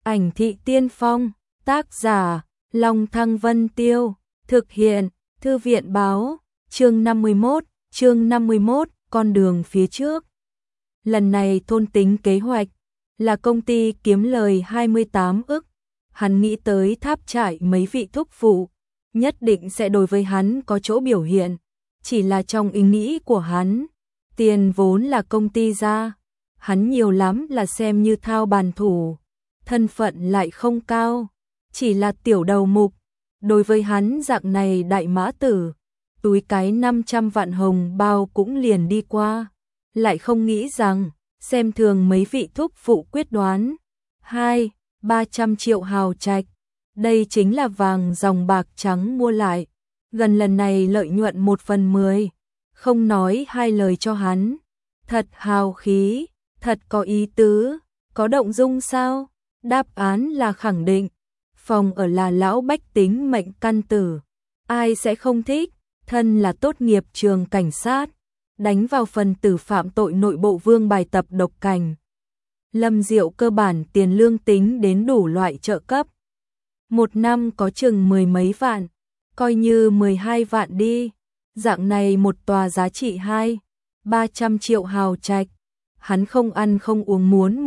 Ảnh thị tiên phong, tác giả, Long Thăng Vân Tiêu, thực hiện, Thư viện báo, chương 51, con đường phía trước. Lần này thôn tính kế hoạch, là công ty kiếm lời 28 ức. Hắn nghĩ tới Tháp Trại mấy vị thúc phụ, nhất định sẽ đối với hắn có chỗ biểu hiện. Chỉ là trong ý nghĩ của hắn, tiền vốn là công ty ra, hắn nhiều lắm là xem như thao bàn thủ, thân phận lại không cao, chỉ là tiểu đầu mục. Đối với hắn dạng này đại mã tử, túi cái 500 vạn hồng bao cũng liền đi qua, lại không nghĩ rằng, xem thường mấy vị thúc phụ quyết đoán, 200-300 triệu hào trạch, đây chính là vàng dòng bạc trắng mua lại, gần lần này lợi nhuận 1/10, không nói hai lời cho hắn, thật hào khí, thật có ý tứ, có động dung sao? Đáp án là khẳng định, phòng ở là lão bách tính mệnh căn tử, ai sẽ không thích, thân là tốt nghiệp trường cảnh sát, đánh vào phần tử phạm tội nội bộ vương bài tập độc cảnh. Lâm Diệu cơ bản tiền lương tính đến đủ loại trợ cấp. Một năm có chừng 10 mấy vạn, coi như 12 vạn đi, dạng này một tòa giá trị 200-300 triệu hào trạch. Hắn không ăn không uống muốn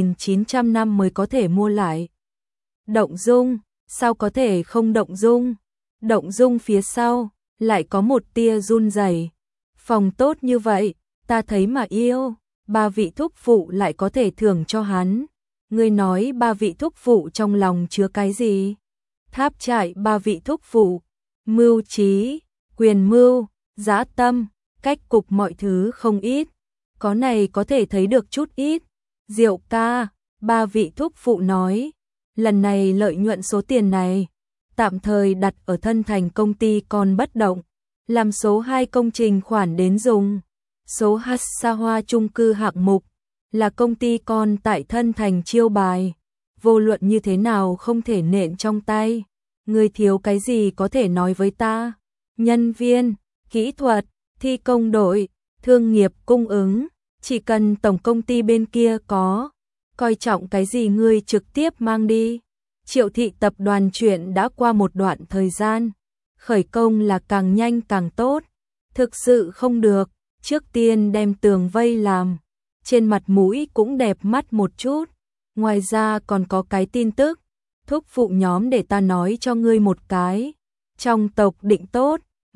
1900 năm mới có thể mua lại. Động dung, sao có thể không động dung? Động dung phía sau, lại có một tia run rẩy. Phòng tốt như vậy, ta thấy mà yêu, 3 vị thúc phụ lại có thể thưởng cho hắn. Ngươi nói 3 vị thúc phụ trong lòng chứa cái gì? Tháp Trại 3 vị thúc phụ, mưu trí, quyền mưu, dã tâm, cách cục mọi thứ không ít. Có này có thể thấy được chút ít. Diệu ca, 3 vị thúc phụ nói, lần này lợi nhuận số tiền này, tạm thời đặt ở thân thành công ty con bất động, làm số 2 công trình khoản đến dùng. Số H Sa Hoa chung cư hạng mục, là công ty con tại thân thành chiêu bài, vô luận như thế nào không thể nện trong tay. Người thiếu cái gì có thể nói với ta? Nhân viên, kỹ thuật, thi công đội, thương nghiệp cung ứng, chỉ cần tổng công ty bên kia có, coi trọng cái gì ngươi trực tiếp mang đi. Triệu thị tập đoàn chuyện đã qua một đoạn thời gian, khởi công là càng nhanh càng tốt, thực sự không được, trước tiên đem tường vây làm, trên mặt mũi cũng đẹp mắt một chút. Ngoài ra còn có cái tin tức, thúc phụ nhóm để ta nói cho ngươi một cái, trong tộc định tốt,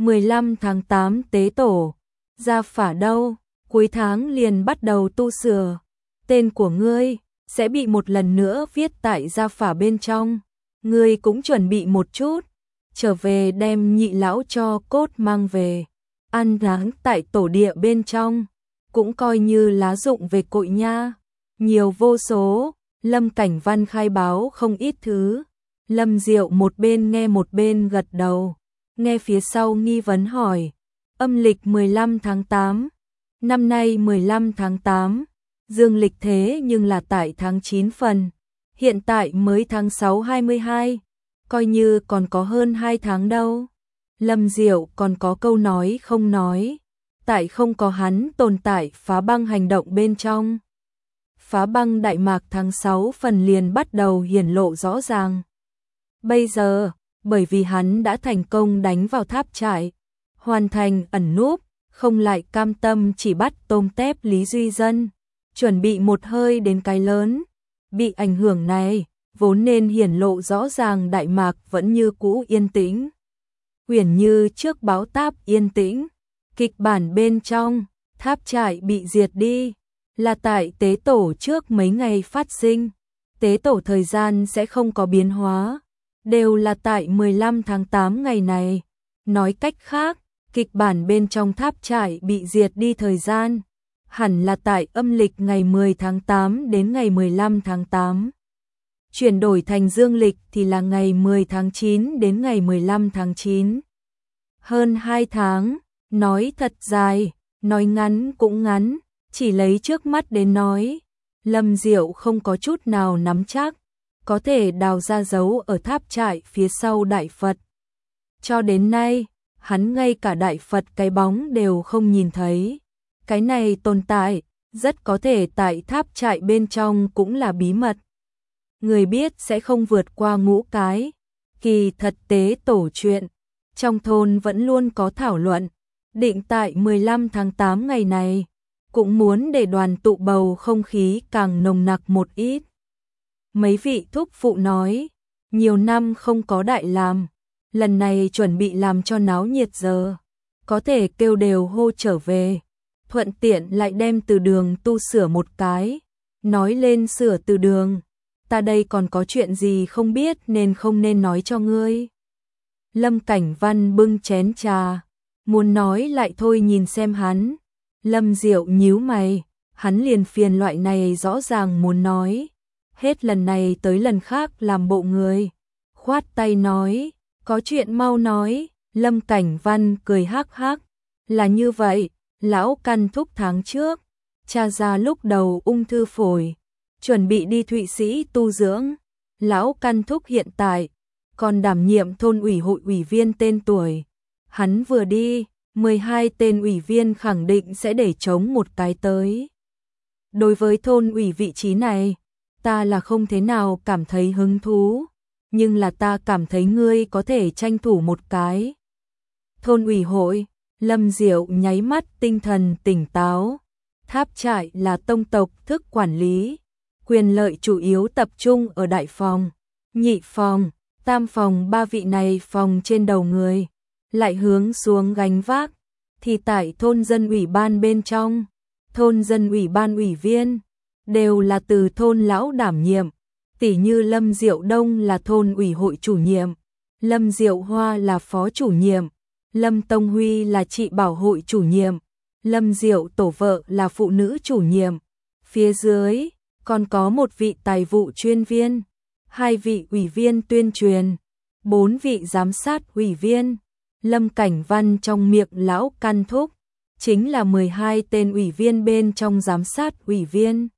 15 tháng 8 tế tổ, gia phả đâu, cuối tháng liền bắt đầu tu sửa, tên của ngươi sẽ bị một lần nữa viết tại gia phả bên trong, ngươi cũng chuẩn bị một chút, trở về đem nhị lão cho cốt mang về, ăn tháng tại tổ địa bên trong, cũng coi như lá dụng về cội nha, nhiều vô số. Lâm Cảnh Văn khai báo không ít thứ, Lâm Diệu một bên nghe một bên gật đầu, nghe phía sau nghi vấn hỏi, âm lịch 15 tháng 8, năm nay 15 tháng 8, dương lịch thế nhưng là tại tháng 9 phần, hiện tại mới tháng 6 22, coi như còn có hơn 2 tháng đâu. Lâm Diệu còn có câu nói không nói, tại không có hắn tồn tại phá băng hành động bên trong. Phá băng Đại Mạc tháng 6 phần liền bắt đầu hiển lộ rõ ràng. Bây giờ, bởi vì hắn đã thành công đánh vào Tháp Trại, hoàn thành ẩn núp, không lại cam tâm chỉ bắt tôm tép Lý Duy Dân, chuẩn bị một hơi đến cái lớn. Bị ảnh hưởng này, vốn nên hiển lộ rõ ràng Đại Mạc vẫn như cũ yên tĩnh. Uyển như trước báo táp yên tĩnh, kịch bản bên trong, Tháp Trại bị diệt đi. Là tại tế tổ trước mấy ngày phát sinh, tế tổ thời gian sẽ không có biến hóa, đều là tại 15 tháng 8 ngày này. Nói cách khác, kịch bản bên trong Tháp Trại bị diệt đi thời gian, hẳn là tại âm lịch ngày 10 tháng 8 đến ngày 15 tháng 8. Chuyển đổi thành dương lịch thì là ngày 10 tháng 9 đến ngày 15 tháng 9. Hơn 2 tháng, nói thật dài, nói ngắn cũng ngắn. Chỉ lấy trước mắt đến nói, Lâm Diệu không có chút nào nắm chắc, có thể đào ra dấu ở Tháp Trại phía sau Đại Phật. Cho đến nay, hắn ngay cả Đại Phật cái bóng đều không nhìn thấy. Cái này tồn tại, rất có thể tại Tháp Trại bên trong cũng là bí mật. người biết sẽ không vượt qua ngũ cái. Kỳ thật tế tổ chuyện, trong thôn vẫn luôn có thảo luận, định tại 15 tháng 8 ngày này, cũng muốn để đoàn tụ bầu không khí càng nồng nặc một ít. Mấy vị thúc phụ nói, nhiều năm không có đại làm, lần này chuẩn bị làm cho náo nhiệt giờ, có thể kêu đều hô trở về, thuận tiện lại đem từ đường tu sửa một cái, nói lên sửa từ đường, ta đây còn có chuyện gì không biết nên không nên nói cho ngươi. Lâm Cảnh Văn bưng chén trà, muốn nói lại thôi nhìn xem hắn. Lâm Diệu nhíu mày, hắn liền phiền loại này rõ ràng muốn nói. Hết lần này tới lần khác làm bộ người. Khoát tay nói, có chuyện mau nói. Lâm Cảnh Văn cười hắc hắc. Là như vậy, lão căn thúc tháng trước. Cha ra lúc đầu ung thư phổi. Chuẩn bị đi Thụy Sĩ tu dưỡng. Lão căn thúc hiện tại còn đảm nhiệm thôn ủy hội ủy viên tên tuổi. Hắn vừa đi, 12 tên ủy viên khẳng định sẽ để trống một cái tới. Đối với thôn ủy vị trí này, ta là không thế nào cảm thấy hứng thú, nhưng là ta cảm thấy ngươi có thể tranh thủ một cái. Thôn ủy hội, Lâm Diệu nháy mắt tinh thần tỉnh táo. Tháp Trại là tông tộc thức quản lý, quyền lợi chủ yếu tập trung ở đại phòng, nhị phòng, tam phòng, ba vị này phòng trên đầu người, lại hướng xuống gánh vác, thì tại thôn dân ủy ban bên trong, thôn dân ủy ban ủy viên, đều là từ thôn lão đảm nhiệm, tỉ như Lâm Diệu Đông là thôn ủy hội chủ nhiệm, Lâm Diệu Hoa là phó chủ nhiệm, Lâm Tông Huy là chị bảo hội chủ nhiệm, Lâm Diệu tổ vợ là phụ nữ chủ nhiệm, phía dưới còn có một vị tài vụ chuyên viên, 2 vị ủy viên tuyên truyền, 4 vị giám sát ủy viên. Lâm Cảnh Văn trong miệng lão căn thúc, chính là 12 tên ủy viên bên trong giám sát ủy viên.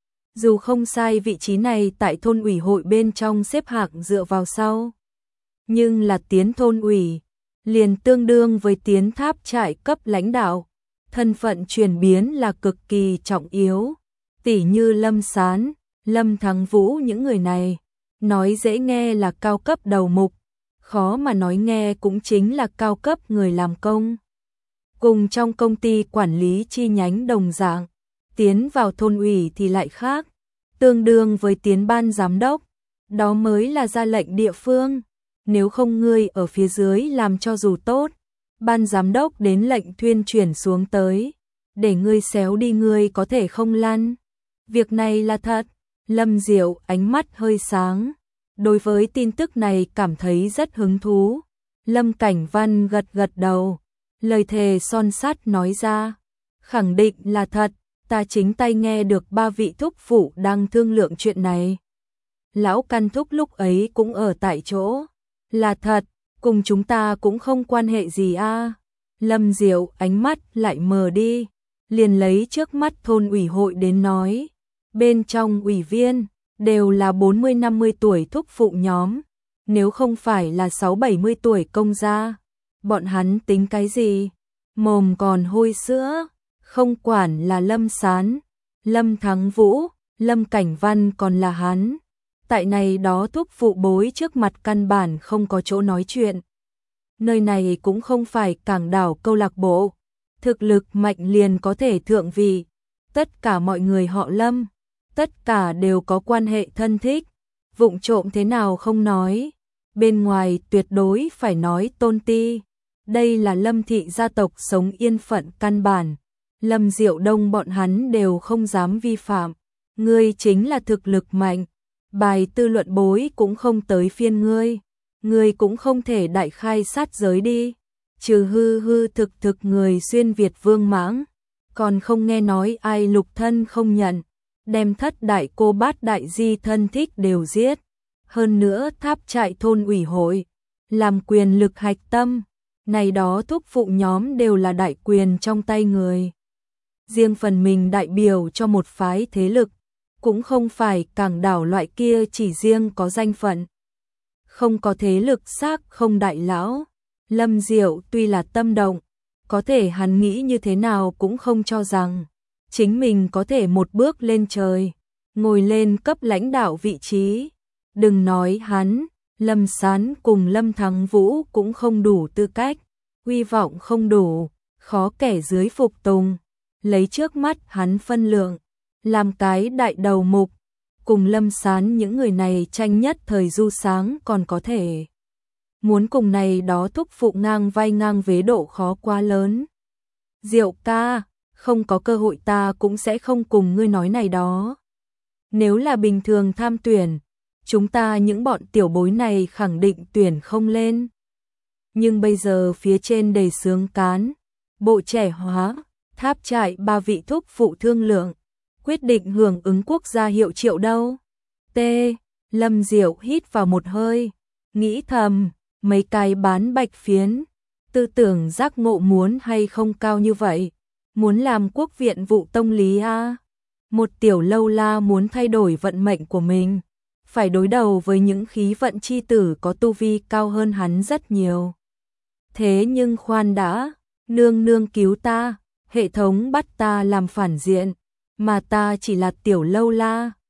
Dù không sai vị trí này tại thôn ủy hội bên trong xếp hạng dựa vào sau, nhưng là tiến thôn ủy, liền tương đương với tiến Tháp Trại cấp lãnh đạo, thân phận chuyển biến là cực kỳ trọng yếu, tỉ như Lâm Sán, Lâm Thắng Vũ những người này, nói dễ nghe là cao cấp đầu mục, khó mà nói nghe cũng chính là cao cấp người làm công. Cùng trong công ty quản lý chi nhánh đồng dạng, tiến vào thôn ủy thì lại khác, tương đương với tiến ban giám đốc, đó mới là ra lệnh địa phương, nếu không ngươi ở phía dưới làm cho dù tốt, ban giám đốc đến lệnh thuyên chuyển xuống tới, để ngươi xéo đi ngươi có thể không lăn. Việc này là thật. Lâm Diệu ánh mắt hơi sáng, đối với tin tức này cảm thấy rất hứng thú. Lâm Cảnh Văn gật gật đầu, lời thề son sắt nói ra, khẳng định là thật, ta chính tay nghe được 3 vị thúc phụ đang thương lượng chuyện này. Lão căn thúc lúc ấy cũng ở tại chỗ, là thật, cùng chúng ta cũng không quan hệ gì a. Lâm Diệu ánh mắt lại mờ đi, liền lấy trước mắt thôn ủy hội đến nói. Bên trong ủy viên, đều là 40-50 tuổi thúc phụ nhóm, nếu không phải là 6-70 tuổi công gia, bọn hắn tính cái gì? Mồm còn hôi sữa, không quản là Lâm Sán, Lâm Thắng Vũ, Lâm Cảnh Văn còn là hắn. Tại này đó thúc phụ bối trước mặt căn bản không có chỗ nói chuyện. Nơi này cũng không phải cảng đảo câu lạc bộ, thực lực mạnh liền có thể thượng vị, tất cả mọi người họ Lâm. Tất cả đều có quan hệ thân thích, vụng trộm thế nào không nói, bên ngoài tuyệt đối phải nói tôn ti. Đây là Lâm thị gia tộc sống yên phận căn bản, Lâm Diệu Đông bọn hắn đều không dám vi phạm. Ngươi chính là thực lực mạnh, bài tư luận bối cũng không tới phiên ngươi cũng không thể đại khai sát giới đi, trừ hư hư thực người xuyên Việt vương mãng, còn không nghe nói ai lục thân không nhận. Đem thất đại cô bát đại di thân thích đều giết. Hơn nữa Tháp Trại thôn ủy hội, làm quyền lực hạch tâm, này đó thúc phụ nhóm đều là đại quyền trong tay người. Riêng phần mình đại biểu cho một phái thế lực, cũng không phải cảng đảo loại kia chỉ riêng có danh phận. Không có thế lực xác không đại lão. Lâm Diệu tuy là tâm động, có thể hắn nghĩ như thế nào cũng không cho rằng chính mình có thể một bước lên trời, ngồi lên cấp lãnh đạo vị trí. Đừng nói hắn, Lâm Sán cùng Lâm Thắng Vũ cũng không đủ tư cách, hy vọng không đủ, khó kẻ dưới phục tùng, lấy trước mắt hắn phân lượng, làm cái đại đầu mục, cùng Lâm Sán những người này tranh nhất thời du sáng còn có thể. Muốn cùng này đó thúc phụ ngang vai ngang vế độ khó quá lớn. Diệu ca, không có cơ hội ta cũng sẽ không cùng ngươi nói này đó. Nếu là bình thường tham tuyển, chúng ta những bọn tiểu bối này khẳng định tuyển không lên. Nhưng bây giờ phía trên đề xướng cán, bộ trẻ hóa, tháp trại 3 vị thúc phụ thương lượng, quyết định hưởng ứng quốc gia hiệu triệu đâu. T. Lâm Diệu hít vào một hơi, nghĩ thầm, mấy cái bán bạch phiến, tư tưởng giác ngộ muốn hay không cao như vậy, muốn làm quốc viện vụ tông lý a. Một tiểu lâu la muốn thay đổi vận mệnh của mình, phải đối đầu với những khí vận chi tử có tu vi cao hơn hắn rất nhiều. Thế nhưng khoan đã, nương nương cứu ta, hệ thống bắt ta làm phản diện, mà ta chỉ là tiểu lâu la,